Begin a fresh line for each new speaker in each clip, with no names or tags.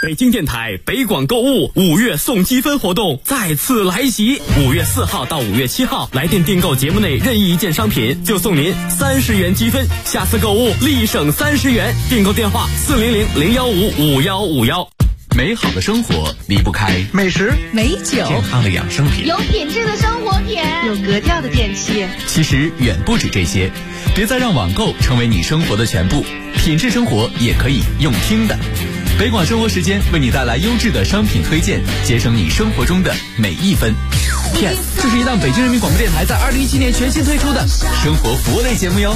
北京电台北广购物5月送积分活动再次来袭，5月4号到5月7号，来电订购节目内任意一件商品，就送您30元积分，下次购物立省30元。订购电话400-015-5151。
美好的生活离不开
美食、
美酒、
健康的养生品，
有品质的生活品，
有格调的电器。
其实远不止这些，别再让网购成为你生活的全部，品质生活也可以用听的。北广生活时间为你带来优质的商品推荐，节省你生活中的每一分。Yes， 这是一档北京人民广播电台在2017年全新推出的生活服务类节目哟。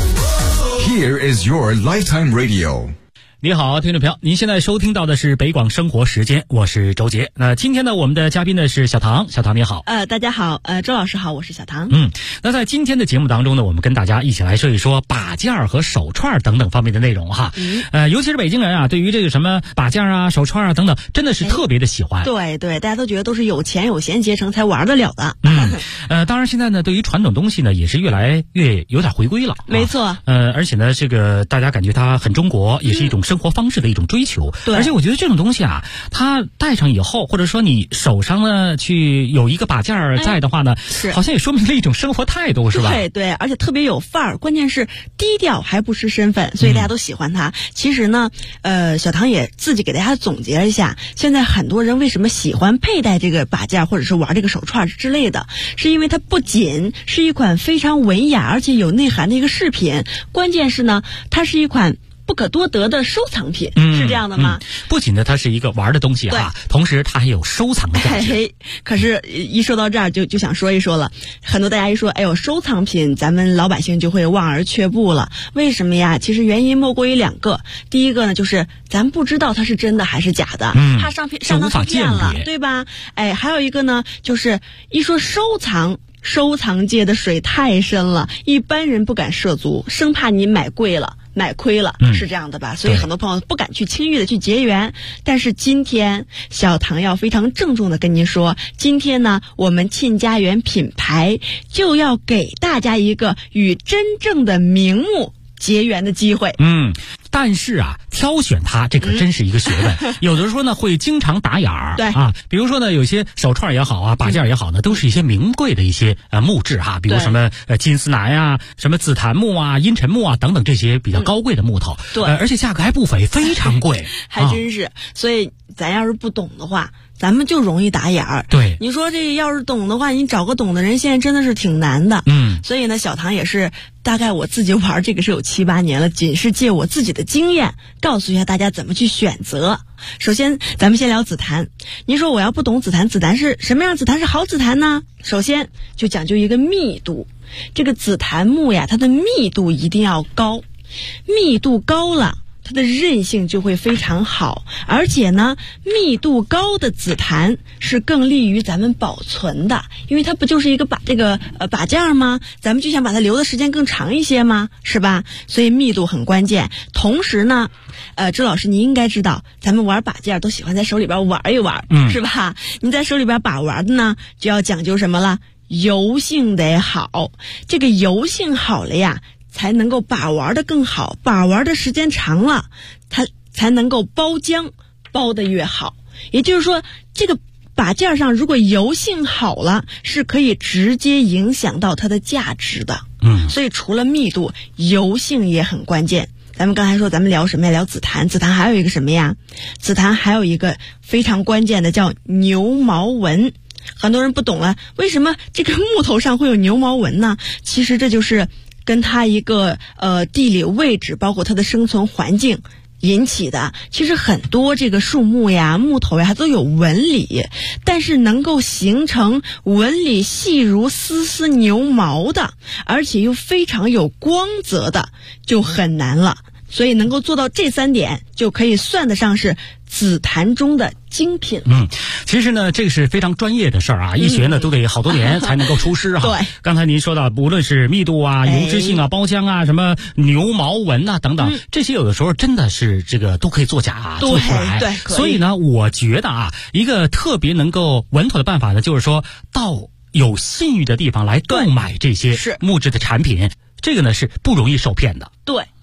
Here is your lifetime radio。
你好，听众朋友，您现在收听到的是北广生活时间，我是周杰。那今天呢，我们的嘉宾呢是小唐，小唐你好。
大家好，周老师好，我是小唐。
那在今天的节目当中呢，我们跟大家一起来说一说把件和手串等等方面的内容哈。尤其是北京人啊，对于这个什么把件啊、手串啊等等，真的是特别的喜欢。
对，大家都觉得都是有钱有闲结成才玩得了的。
当然现在呢，对于传统东西呢，也是越来越有点回归了。
没错。
而且呢，这个大家感觉它很中国，也是一种生活方式的一种追求。
对。
而且我觉得这种东西啊，它戴上以后，或者说你手上呢去有一个把件在的话呢，好像也说明了一种生活态度，是吧？
对，而且特别有范儿，关键是低调还不失身份，所以大家都喜欢它。其实呢，小唐也自己给大家总结了一下，现在很多人为什么喜欢佩戴这个把件或者是玩这个手串之类的，是因为它不仅是一款非常文雅而且有内涵的一个饰品，关键是呢，它是一款不可多得的收藏品，是这样的吗？
不仅呢，它是一个玩的东西哈，同时它还有收藏的价值。
可是，一说到这儿就想说一说了，很多大家一说，哎呦，收藏品，咱们老百姓就会望而却步了。为什么呀？其实原因莫过于两个。第一个呢，就是咱不知道它是真的还是假的，怕上当受骗了，对吧？还有一个呢，就是一说收藏界的水太深了，一般人不敢涉足，生怕你买亏了，是这样的吧？所以很多朋友不敢去轻易的去结缘。但是今天小唐要非常郑重的跟您说，今天呢，我们沁家园品牌就要给大家一个与真正的名目结缘的机会。
但是啊，挑选它这可真是一个学问。有的时候呢，会经常打眼儿。
对
啊，比如说呢，有些手串也好啊，把件也好呢，都是一些名贵的一些木质哈，比如什么金丝楠呀、什么紫檀木啊、阴沉木啊等等这些比较高贵的木头。
对，
而且价格还不菲，非常贵。
还真是。所以咱要是不懂的话，咱们就容易打眼儿。
对，
你说这要是懂的话，你找个懂的人现在真的是挺难的。所以呢，小唐也是大概我自己玩这个是有7、8年了，仅是借我自己的经验告诉一下大家怎么去选择。首先咱们先聊紫檀。您说我要不懂紫檀是什么样？紫檀是好紫檀呢？首先就讲究一个密度。这个紫檀木呀，它的密度一定要高，密度高了它的韧性就会非常好，而且呢，密度高的紫檀是更利于咱们保存的，因为它不就是一个把件吗？咱们就想把它留的时间更长一些吗？是吧？所以密度很关键。同时呢，周老师你应该知道，咱们玩把件都喜欢在手里边玩一玩，是吧？你在手里边把玩的呢，就要讲究什么了？油性得好，这个油性好了呀，才能够把玩的更好，把玩的时间长了，它才能够包浆包得越好。也就是说，这个把件上如果油性好了，是可以直接影响到它的价值的。所以除了密度，油性也很关键。咱们刚才说咱们聊什么呀？聊紫檀。紫檀还有一个什么呀？紫檀还有一个非常关键的叫牛毛纹。很多人不懂了，为什么这个木头上会有牛毛纹呢？其实这就是跟它一个地理位置，包括它的生存环境引起的。其实很多这个树木呀、木头呀，它都有纹理，但是能够形成纹理细如丝丝牛毛的，而且又非常有光泽的，就很难了。所以能够做到这3点，就可以算得上是紫檀中的精品。
其实呢，这个是非常专业的事儿啊，一学呢都得好多年才能够出师啊。
对，
刚才您说到，无论是密度啊、油脂性啊、包浆啊、什么牛毛纹啊等等，这些有的时候真的是这个都可以作假啊，做出来。
对，
所以呢，我觉得啊，一个特别能够稳妥的办法呢，就是说到有信誉的地方来购买这些木质的产品，这个呢是不容易受骗的。
对。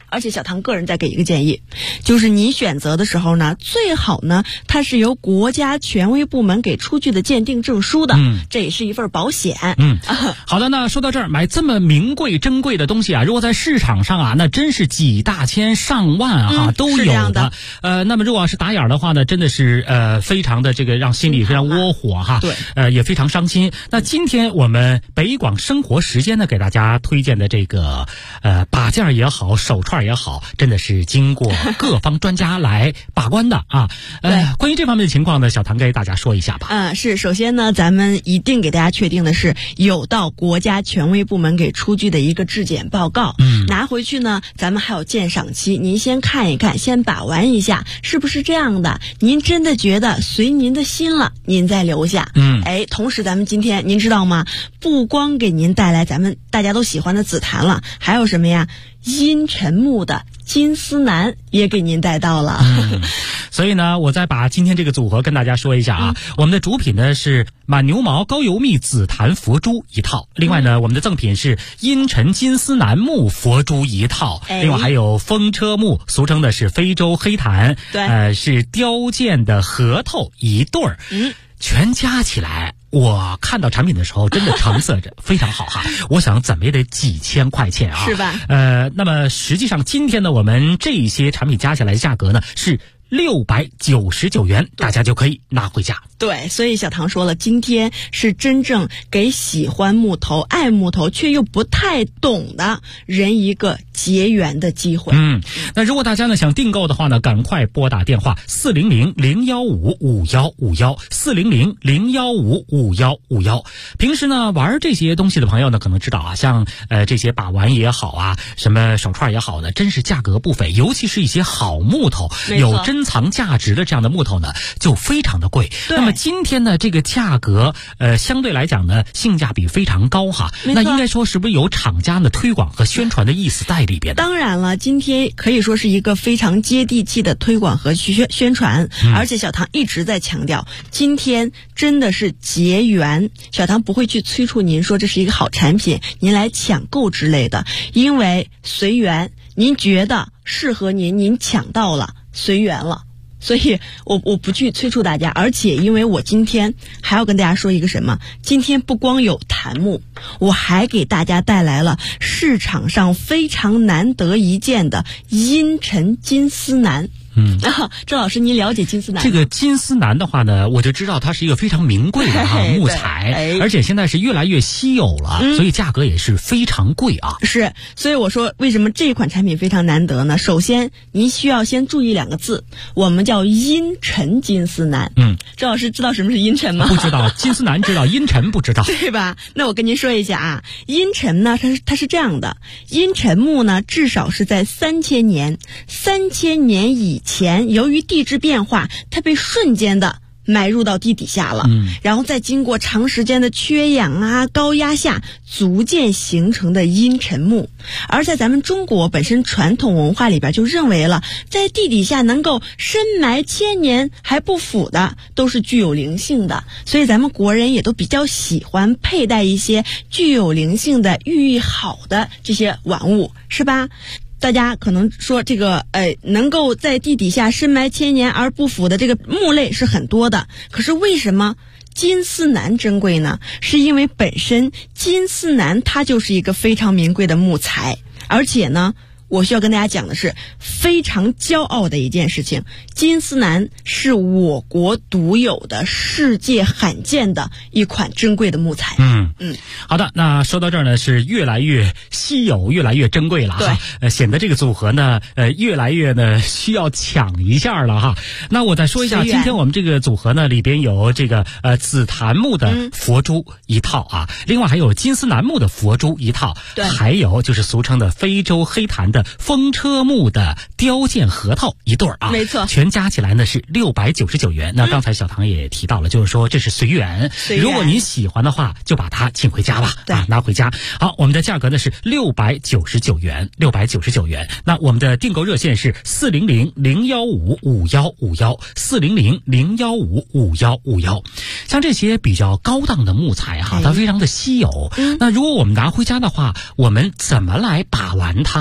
而且小唐个人再给一个建议，就是你选择的时候呢，最好呢它是由国家权威部门给出具的鉴定证书的，这也是一份保险。
好的，那说到这儿，买这么名贵珍贵的东西啊，如果在市场上啊，那真是几大千上万啊，都有的。那么如果要是打眼的话呢，真的是非常的这个让心里非常窝火哈。
对，
也非常伤心。那今天我们北广生活时间呢，给大家推荐的这个把件也好，手串也好，真的是经过各方专家来把关的啊。关于这方面的情况呢，小唐给大家说一下吧。
是，首先呢，咱们一定给大家确定的是有到国家权威部门给出具的一个质检报告，拿回去呢，咱们还有鉴赏期，您先看一看，先把玩一下，是不是这样的？您真的觉得随您的心了，您再留下。同时咱们今天您知道吗？不光给您带来咱们大家都喜欢的紫檀了，还有什么呀？阴沉木的金丝楠也给您带到了。
所以呢，我再把今天这个组合跟大家说一下啊。我们的主品呢是满牛毛高油蜜紫檀佛珠一套，另外呢，我们的赠品是阴沉金丝楠木佛珠一套，另外还有风车木，俗称的是非洲黑檀，是雕件的核桃一对儿。全加起来，我看到产品的时候真的成色着非常好哈，我想怎么也得几千块钱啊，
是吧？
那么实际上今天呢，我们这些产品加起来的价格呢是699元，大家就可以拿回家。
对，所以小唐说了，今天是真正给喜欢木头、爱木头却又不太懂的人一个结缘的机会。
那如果大家呢想订购的话呢，赶快拨打电话400-015-5151，400-015-5151。平时呢玩这些东西的朋友呢，可能知道啊，像这些把玩也好啊，什么手串也好呢，真是价格不菲，尤其是一些好木头，有珍藏价值的这样的木头呢，就非常的贵。那么今天呢，这个价格相对来讲呢，性价比非常高哈。那应该说是不是有厂家的推广和宣传的意思在里边？
当然了，今天可以说是一个非常接地气的推广和宣传，而且小唐一直在强调，今天真的是结缘。小唐不会去催促您说这是一个好产品，您来抢购之类的，因为随缘，您觉得适合您，您抢到了，随缘了。所以我不去催促大家，而且因为我今天还要跟大家说一个什么，今天不光有檀木，我还给大家带来了市场上非常难得一见的阴沉金丝楠。郑老师，您了解金丝楠吗？
这个金丝楠的话呢，我就知道它是一个非常名贵的木材，而且现在是越来越稀有了，所以价格也是非常贵啊。
是，所以我说为什么这款产品非常难得呢？首先，您需要先注意2个字，我们叫阴沉金丝楠。郑老师知道什么是阴沉吗？
不知道，金丝楠知道，阴沉不知道，
对吧？那我跟您说一下啊，阴沉呢，它是这样的，阴沉木呢，至少是在3000年以前，由于地质变化，它被瞬间的埋入到地底下了，然后再经过长时间的缺氧啊、高压下，逐渐形成的阴沉木。而在咱们中国本身传统文化里边就认为了，在地底下能够深埋1000年还不腐的，都是具有灵性的，所以咱们国人也都比较喜欢佩戴一些具有灵性的、寓意好的这些玩物，是吧？大家可能说这个能够在地底下深埋1000年而不腐的这个木类是很多的，可是为什么金丝楠珍贵呢？是因为本身金丝楠它就是一个非常名贵的木材，而且呢，我需要跟大家讲的是非常骄傲的一件事情，金丝楠是我国独有的、世界罕见的一款珍贵的木材。
好的，那说到这儿呢，是越来越稀有、越来越珍贵了哈，显得这个组合呢，越来越呢需要抢一下了哈。那我再说一下，今天我们这个组合呢，里边有这个紫檀木的佛珠一套啊，另外还有金丝楠木的佛珠一套，还有就是俗称的非洲黑檀的风车木的雕件核桃一对啊，
没错，
全加起来呢是699元。那刚才小唐也提到了，就是说这是随缘，如果您喜欢的话，就把它请回家吧，拿回家。好，我们的价格呢是699元，699元。那我们的订购热线是400-015-5151，400-015-5151。像这些比较高档的木材哈，它非常的稀有。那如果我们拿回家的话，我们怎么来把玩它？怎么来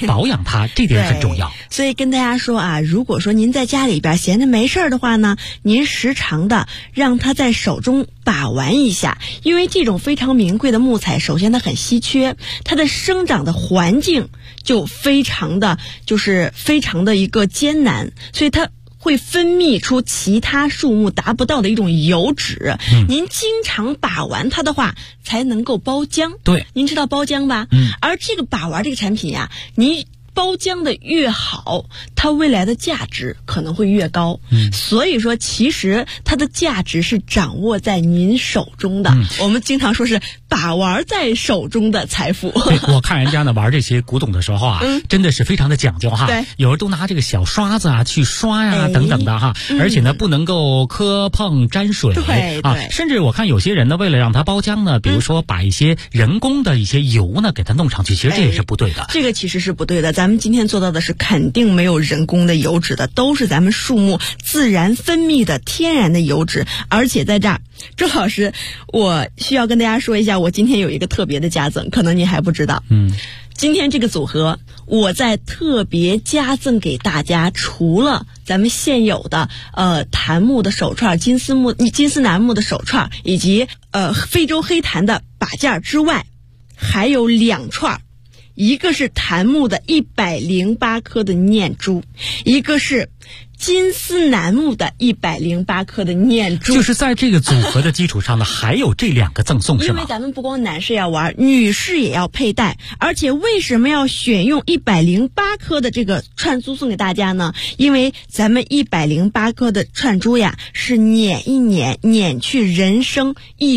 保养它，这点很重要。
所以跟大家说啊，如果说您在家里边闲着没事儿的话呢，您时常的让它在手中把玩一下，因为这种非常名贵的木材，首先它很稀缺，它的生长的环境就非常的一个艰难，所以它会分泌出其他树木达不到的一种油脂。您经常把玩它的话，才能够包浆。
对，
您知道包浆吧？而这个把玩这个产品呀，你包浆的越好，它未来的价值可能会越高。所以说其实它的价值是掌握在您手中的。我们经常说是把玩在手中的财富。
对，我看人家呢玩这些古董的时候啊，真的是非常的讲究哈。
对，
有人都拿这个小刷子啊去刷呀等等的哈，而且呢不能够磕碰沾水。
对
啊，甚至我看有些人呢为了让它包浆呢，比如说把一些人工的一些油呢给它弄上去，其实这也是不对的。
这个其实是不对的。咱们今天做到的是肯定没有人工的油脂的，都是咱们树木自然分泌的天然的油脂。而且在这儿，周老师，我需要跟大家说一下，我今天有一个特别的加赠，可能您还不知道。今天这个组合，我在特别加赠给大家，除了咱们现有的檀木的手串、金丝楠木的手串，以及非洲黑檀的把件之外，还有2串。一个是檀木的108颗的念珠，一个是金丝楠木的108颗的念珠。
就是在这个组合的基础上呢，还有这2个赠送是吗？
因为咱们不光男士要玩，女士也要佩戴。而且为什么要选用108颗的这个串珠送给大家呢？因为咱们108颗的串珠呀，是碾一碾，碾去人生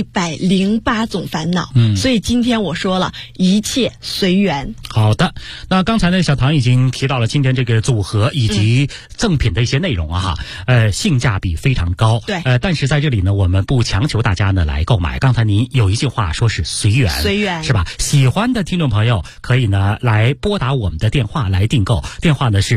108种烦恼。所以今天我说了，一切随缘。
好的，那刚才呢，小唐已经提到了今天这个组合以及赠品的一些内容啊，性价比非常高。
对，
但是在这里呢，我们不强求大家呢来购买。刚才您有一句话说是随缘，
随缘
是吧？喜欢的听众朋友可以呢来拨打我们的电话来订购，电话呢是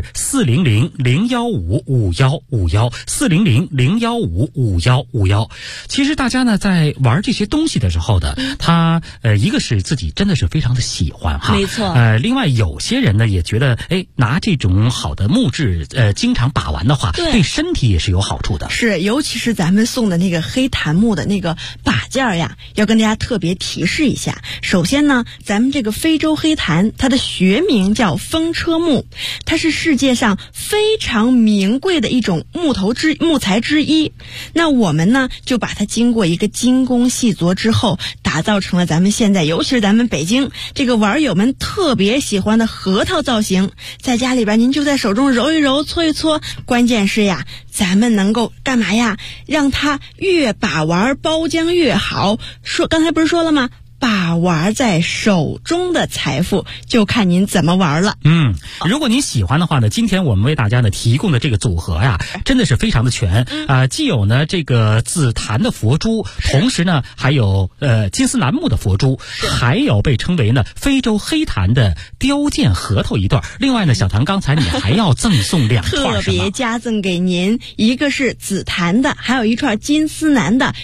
400-015-5151，400-015-5151。其实大家呢在玩这些东西的时候的，他一个是自己真的是非常的喜欢哈，
没错。
另外有些人呢也觉得，拿这种好的木质经常把玩的话，对身体也是有好处的。
是，尤其是咱们送的那个黑檀木的那个把件呀，要跟大家特别提示一下。首先呢，咱们这个非洲黑檀，它的学名叫风车木，它是世界上非常名贵的一种木材之一。那我们呢，就把它经过一个精工细琢之后，打造成了咱们现在，尤其是咱们北京这个玩友们特别喜欢的核桃造型。在家里边，您就在手中揉一揉，搓一搓。关键是呀，咱们能够干嘛呀？让它越把玩包浆越好。刚才不是说了吗？把玩在手中的财富，就看您怎么玩了。
如果您喜欢的话呢，今天我们为大家呢提供的这个组合呀，真的是非常的全。既有呢这个紫檀的佛珠，同时呢还有金丝楠木的佛珠，还有被称为呢非洲黑檀的雕件核桃一段。另外呢，小唐刚才你还要赠送2串，
特别加赠给您，一个是紫檀的，还有一串金丝楠的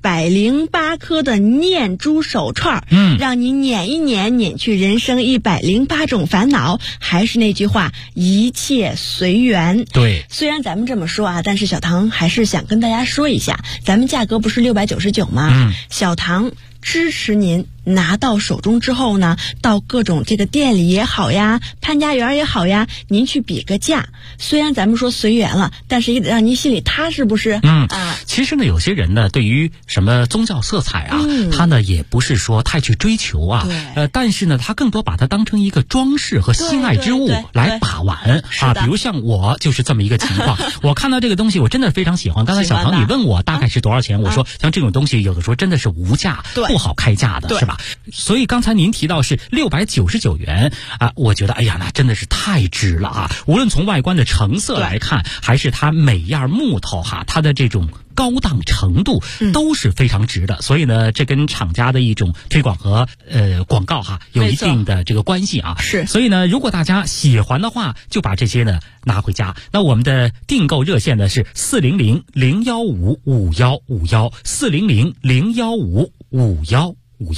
108颗的念珠手串，让你碾一碾，碾去人生108种烦恼。还是那句话，一切随缘。
对，
虽然咱们这么说啊，但是小唐还是想跟大家说一下，咱们价格不是699吗？小唐支持您拿到手中之后呢，到各种这个店里也好呀，潘家园也好呀，您去比个价。虽然咱们说随缘了，但是也得让您心里踏实，不是？
其实呢，有些人呢，对于什么宗教色彩啊，他呢也不是说太去追求啊，但是呢，他更多把它当成一个装饰和心爱之物来把玩啊。比如像我就是这么一个情况，我看到这个东西，我真的非常喜欢。刚才小唐你问我大概是多少钱，我说像这种东西有的时候真的是无价，不好开价的，是吧？所以刚才您提到是699元啊，我觉得哎呀，那真的是太值了啊！无论从外观的成色来看，还是它每样木头哈，它的这种高档程度都是非常值的。所以呢，这跟厂家的一种推广和广告哈有一定的这个关系啊。
是。
所以呢，如果大家喜欢的话，就把这些呢拿回家。那我们的订购热线呢是400-015-5151，400-015-5151。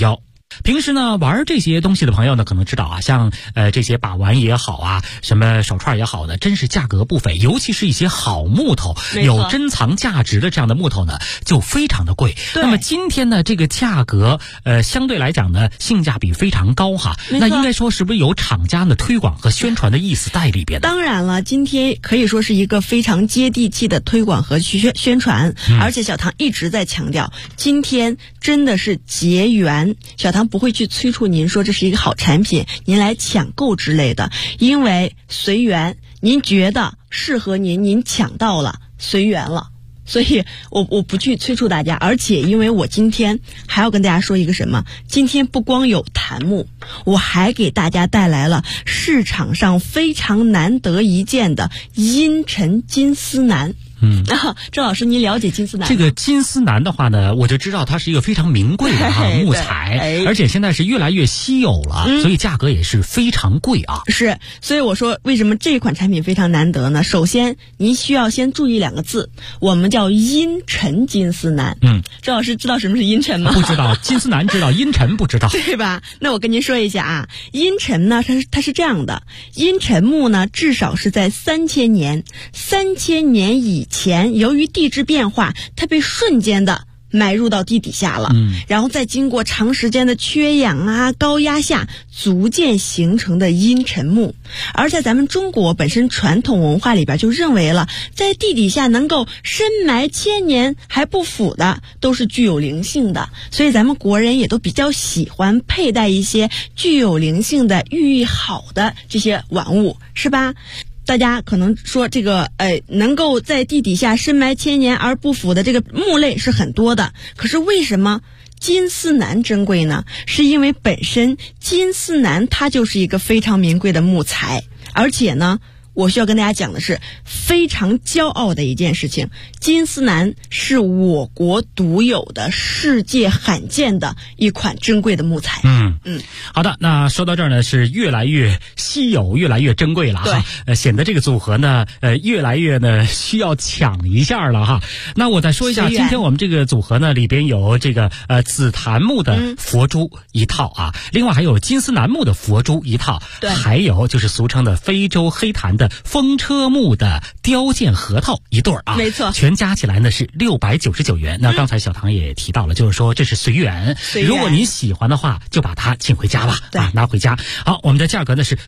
平时呢玩这些东西的朋友呢，可能知道啊，像这些把玩也好啊，什么手串也好的，真是价格不菲，尤其是一些好木头，有珍藏价值的这样的木头呢，就非常的贵。那么今天呢，这个价格相对来讲呢，性价比非常高哈。那应该说是不是有厂家的推广和宣传的意思在里边？
当然了，今天可以说是一个非常接地气的推广和宣传，而且小唐一直在强调，今天真的是结缘，小唐不会去催促您说这是一个好产品，您来抢购之类的，因为随缘，您觉得适合您，您抢到了，随缘了。所以我不去催促大家，而且因为我今天还要跟大家说一个什么，今天不光有檀木，我还给大家带来了市场上非常难得一见的阴沉金丝楠。郑老师，您了解金丝楠？
这个金丝楠的话呢，我就知道它是一个非常名贵的木材，而且现在是越来越稀有了，所以价格也是非常贵啊。
是，所以我说为什么这款产品非常难得呢？首先，您需要先注意2个字，我们叫阴沉金丝楠。郑老师知道什么是阴沉吗？
不知道，金丝楠知道，阴沉不知道，
对吧？那我跟您说一下啊，阴沉呢，它是这样的，阴沉木呢，至少是在3000年以前，由于地质变化，它被瞬间的埋入到地底下了，然后再经过长时间的缺氧啊、高压下，逐渐形成的阴沉木。而在咱们中国本身传统文化里边就认为了，在地底下能够深埋1000年还不腐的，都是具有灵性的，所以咱们国人也都比较喜欢佩戴一些具有灵性的、寓意好的这些玩物，是吧？大家可能说这个能够在地底下深埋1000年而不腐的这个木类是很多的，可是为什么金丝楠珍贵呢？是因为本身金丝楠它就是一个非常名贵的木材，而且呢，我需要跟大家讲的是非常骄傲的一件事情，金丝楠是我国独有的、世界罕见的一款珍贵的木材。
好的，那说到这儿呢，是越来越稀有、越来越珍贵了哈。显得这个组合呢，越来越呢需要抢一下了哈。那我再说一下，今天我们这个组合呢，里边有这个紫檀木的佛珠一套啊，另外还有金丝楠木的佛珠一套，还有就是俗称的非洲黑檀的风车木的雕件核桃一对啊，
没错，
全加起来呢是699元。那刚才小唐也提到了，就是说这是随缘，如果您喜欢的话，就把它请回家吧，拿回家。好，我们的价格呢是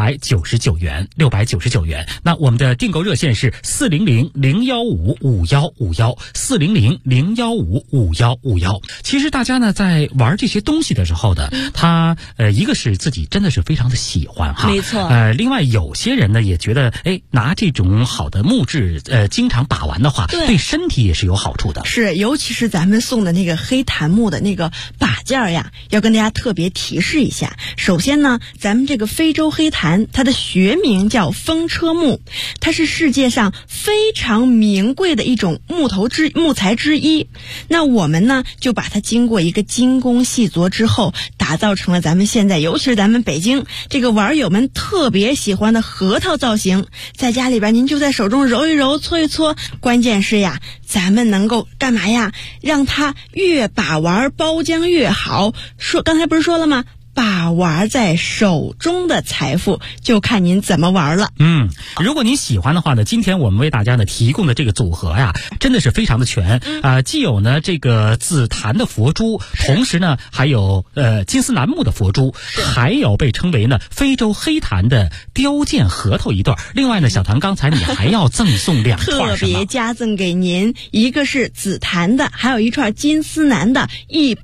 699元，699元。那我们的订购热线是400-015-5151，400-015-5151。其实大家呢在玩这些东西的时候呢，他一个是自己真的是非常的喜欢哈，
没错。
另外有些人呢也觉得，拿这种好的木质经常把玩的话，对身体也是有好处的。
是，尤其是咱们送的那个黑檀木的那个把件呀，要跟大家特别提示一下。首先呢，咱们这个非洲黑檀，它的学名叫风车木，它是世界上非常名贵的一种木材之一。那我们呢，就把它经过一个精工细琢之后，打造成了咱们现在，尤其是咱们北京这个玩友们特别喜欢的核桃造型。在家里边，您就在手中揉一揉、搓一搓，关键是呀，咱们能够干嘛呀？让它越把玩包浆越好。刚才不是说了吗？把玩在手中的财富，就看您怎么玩了。
如果您喜欢的话呢，今天我们为大家呢提供的这个组合呀，真的是非常的全既有呢这个紫檀的佛珠，同时呢还有金丝楠木的佛珠，还有被称为呢非洲黑檀的雕件核桃一对。另外呢，小唐刚才你还要赠送2串，
特别加赠给您，一个是紫檀的，还有一串金丝楠的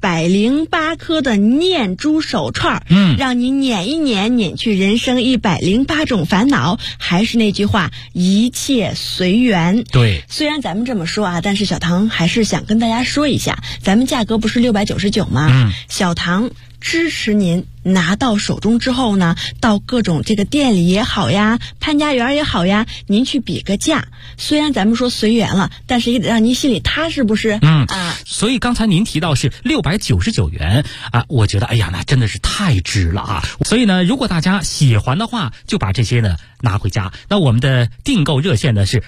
108颗的念珠手串，让你捻一捻，捻去人生108种烦恼。还是那句话，一切随缘。
对，
虽然咱们这么说啊，但是小唐还是想跟大家说一下，咱们价格不是699吗？小唐支持您拿到手中之后呢，到各种这个店里也好呀，潘家园也好呀，您去比个价。虽然咱们说随缘了，但是也得让您心里踏实，不是？
所以刚才您提到是699元啊，我觉得哎呀，那真的是太值了啊！所以呢，如果大家喜欢的话，就把这些呢拿回家。那我们的订购热线呢是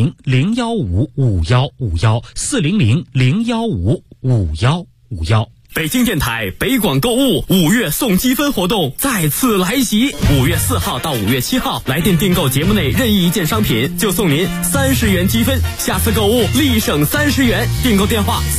400-015-5151，400-015-5151。
北京电台北广购物5月送积分活动再次来袭，5月4号到5月7号，来电订购节目内任意一件商品，就送您30元积分，下次购物立省30元。订购电话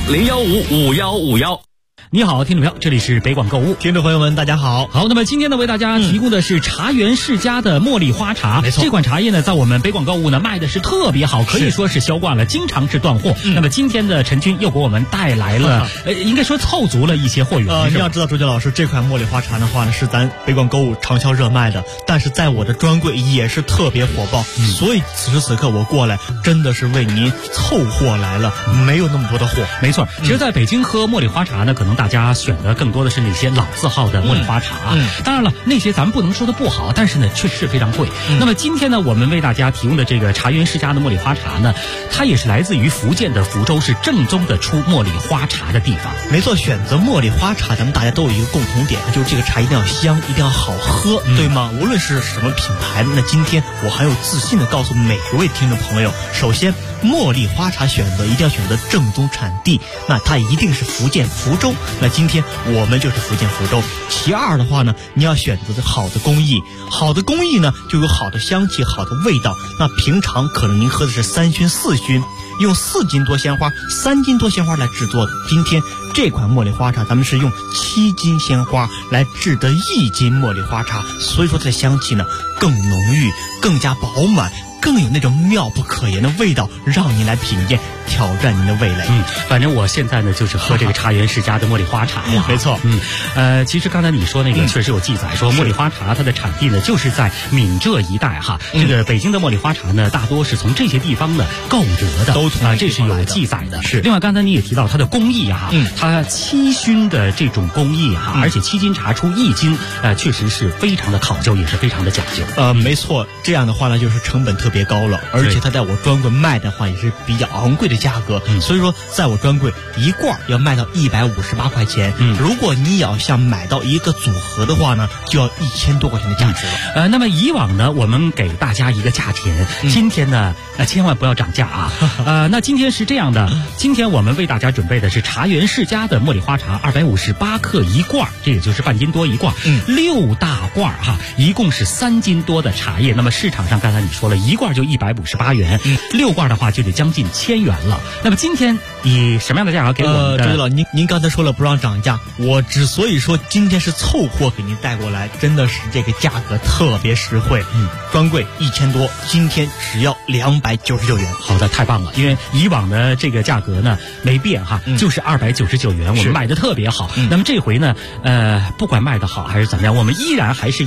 400-015-5151。
你好，听众朋友，这里是北广购物，
听众朋友们，大家好。
好，那么今天呢，为大家提供的是茶园世家的茉莉花茶。
没错，
这款茶叶呢，在我们北广购物呢卖的是特别好，可以说是销冠了，经常是断货。那么今天的陈军又给我们带来了，应该说凑足了一些货源。
你要知道，周杰老师，这款茉莉花茶的话呢，是咱北广购物畅销热卖的，但是在我的专柜也是特别火爆。所以此时此刻我过来，真的是为您凑货来了，没有那么多的货。
没错，其实在北京喝茉莉花茶呢，可能大家选的更多的是那些老字号的茉莉花茶。当然了，那些咱们不能说的不好，但是呢，确实是非常贵。那么今天呢，我们为大家提供的这个茶园世家的茉莉花茶呢，它也是来自于福建的福州，是正宗的出茉莉花茶的地方。
没错，选择茉莉花茶，咱们大家都有一个共同点，就是这个茶一定要香，一定要好喝，对吗？无论是什么品牌，那今天我很有自信的告诉每一位听众朋友，首先，茉莉花茶选择一定要选择正宗产地，那它一定是福建福州。那今天我们就是福建福州。其二的话呢，你要选择好的工艺，好的工艺呢就有好的香气，好的味道。那平常可能您喝的是3熏4熏，用4斤多鲜花、3斤多鲜花来制作的。今天这款茉莉花茶，咱们是用7斤鲜花来制的1斤茉莉花茶，所以说它的香气呢更浓郁，更加饱满，更有那种妙不可言的味道，让您来品鉴，挑战您的味蕾。
反正我现在呢就是喝这个茶园世家的茉莉花茶呀。
没错。
其实刚才你说那个确实有记载，说茉莉花茶它的产地呢就是在闽浙一带哈。这个北京的茉莉花茶呢，大多是从这些地方呢购得的，这是有记载的。
是。
另外刚才你也提到它的工艺哈，它7熏的这种工艺哈，而且7斤茶出1斤，确实是非常的考究，也是非常的讲究。
没错，这样的话呢就是成本特别高了，而且它在我专柜卖的话也是比较昂贵的价格。所以说在我专柜一罐要卖到158块钱。如果你要想买到一个组合的话呢，就要1000多块钱的价值了。
那么以往呢，我们给大家一个价钱，今天呢，千万不要涨价啊。那今天是这样的，今天我们为大家准备的是茶园世家的茉莉花茶，258克一罐，这也就是半斤多一罐，6大罐哈，一共是3斤多的茶叶。那么市场上刚才你说了，一罐就158元，6罐的话就得将近1000元了。那么今天以什么样的价格给我们的？
周老，您刚才说了不让涨价，我之所以说今天是凑货给您带过来，真的是这个价格特别实惠。专柜1000多，今天只要299元。
好的，太棒了，因为以往的这个价格呢没变哈，就是299元，我们卖的特别好。那么这回呢，不管卖的好还是怎么样，我们依然还是以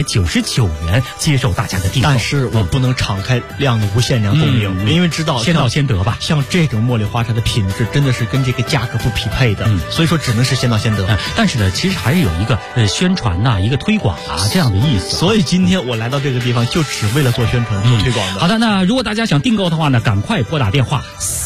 299元接受大家的订购。
但是我不能敞开量的无限量供应，因为知道
先到先得吧。
像这种茉莉花茶的品质真的是跟这个价格不匹配的，所以说只能是先到先得。
但是呢，其实还是有一个宣传呐，一个推广啊这样的意思。
所以今天我来到这个地方就只为了做宣传、做推广的。
好的，那如果大家想订购的话呢，赶快拨打电话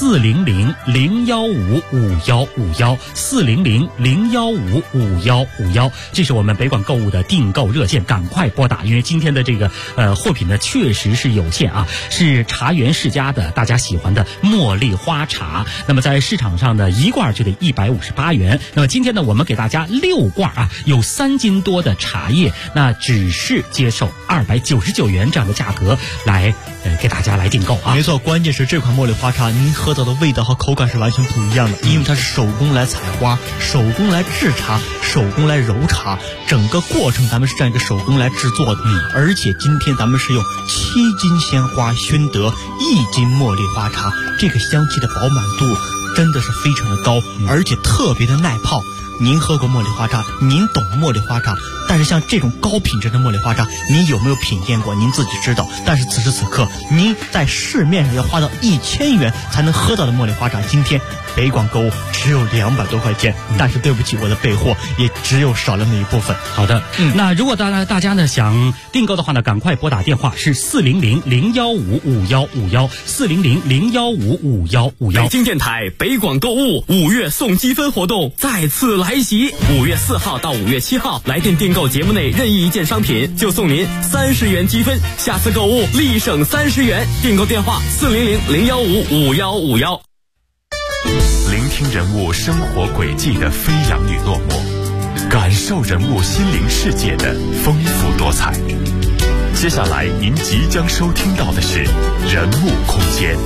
400-015-5151，400-015-5151，这是我们北广购物的订购热线，赶快拨打，因为今天的这个货品呢确实是有限啊，是茶园世家的大家喜欢的茉莉花茶。那么在市场上呢，一罐就得158元。那么今天呢，我们给大家6罐啊，有3斤多的茶叶，那只是接受299元这样的价格来给大家来订购啊。
没错，关键是这款茉莉花茶，您喝到的味道和口感是完全不一样的，因为它是手工来采花，手工来制茶，手工来揉茶，整个过程咱们是这样一个手工来制作的。而且今天咱们是用7斤鲜花熏得1斤茉莉花茶，这个香气的饱满度真的是非常的高，而且特别的耐泡。您喝过茉莉花茶，您懂茉莉花茶，但是像这种高品质的茉莉花茶，您有没有品鉴过？您自己知道。但是此时此刻，您在市面上要花到1000元才能喝到的茉莉花茶，今天北广购物只有200多块钱，但是对不起，我的备货也只有少量的一部分。
好的，那如果大家呢想订购的话呢，赶快拨打电话是400-015-5151，400-015-5151。
北京电台北广购物5月送积分活动再次来袭，5月4号到5月7号，来电订购节目内任意一件商品，就送您30元积分，下次购物立省30元。订购电话400-015-5151。
聆听
听人物生活轨迹的飞扬与落寞，感受人物心灵世界的丰富多彩。接下来您即将收听到的是人物空间。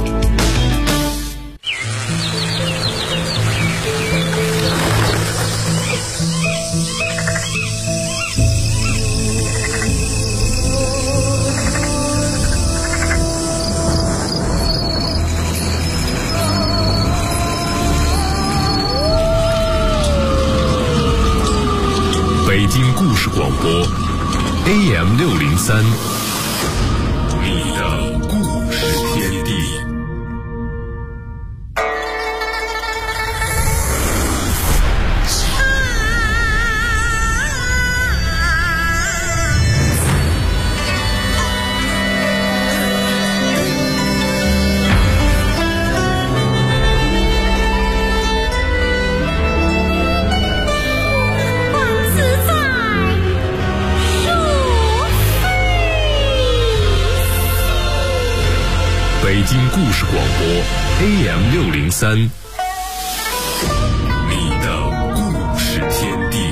北京故事广播 AM603， 你的故事天地。北京故事广播 AM603， 你的故事天地。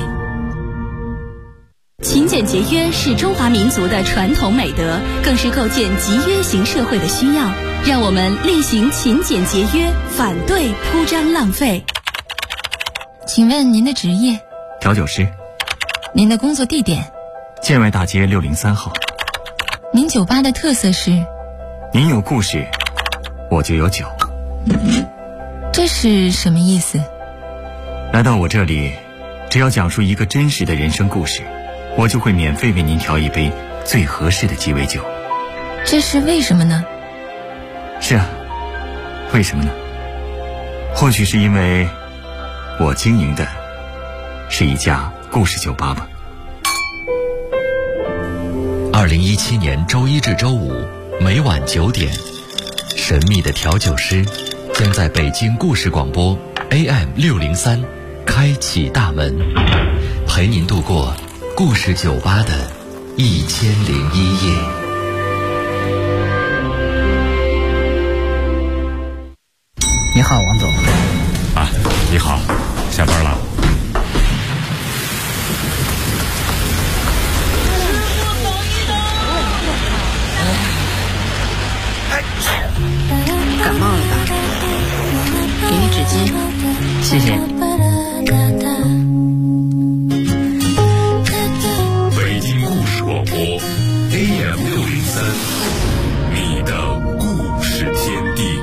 勤俭节约是中华民族的传统美德，更是构建集约型社会的需要。让我们厉行勤俭节约，反对铺张浪费。
请问您的职业？
调酒师。
您的工作地点？
建外大街603号。
您酒吧的特色是？
您有故事，我就有酒。
这是什么意思？
来到我这里，只要讲述一个真实的人生故事，我就会免费为您调一杯最合适的鸡尾酒。
这是为什么呢？
是啊，为什么呢？或许是因为我经营的是一家故事酒吧吧。
2017年周一至周五每晚9点，神秘的调酒师将在北京故事广播 AM603 开启大门，陪您度过故事酒吧的1001夜。
你好，王总。
啊，你好，下班了。
感冒了吧？给你纸巾。
谢谢。
北京故事广播 AM603， 你的故事天地。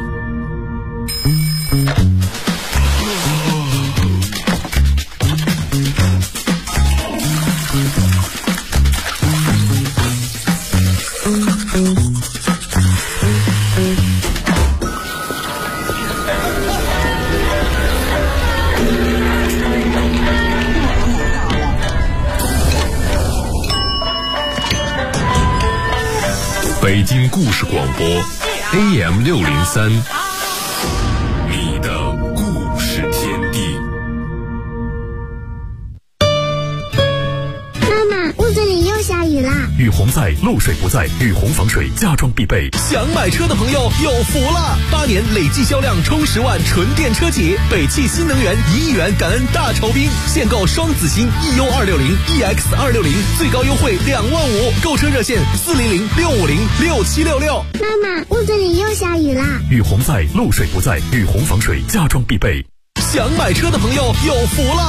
北京故事广播 AM603， 你的故事天地。
妈妈，屋子里又下雨啦！
雨洪在，漏水不在，雨洪防水家装必备。
想买车的朋友有福了！8年累计销量冲10万纯电车企，北汽新能源1亿元感恩大酬宾，现购双子星 EU260、EX260，最高优惠2万5，购车热线400-650-6766。
妈妈，屋子里又下雨啦！
雨洪在，漏水不在，雨洪防水家装必备。
想买车的朋友有福了！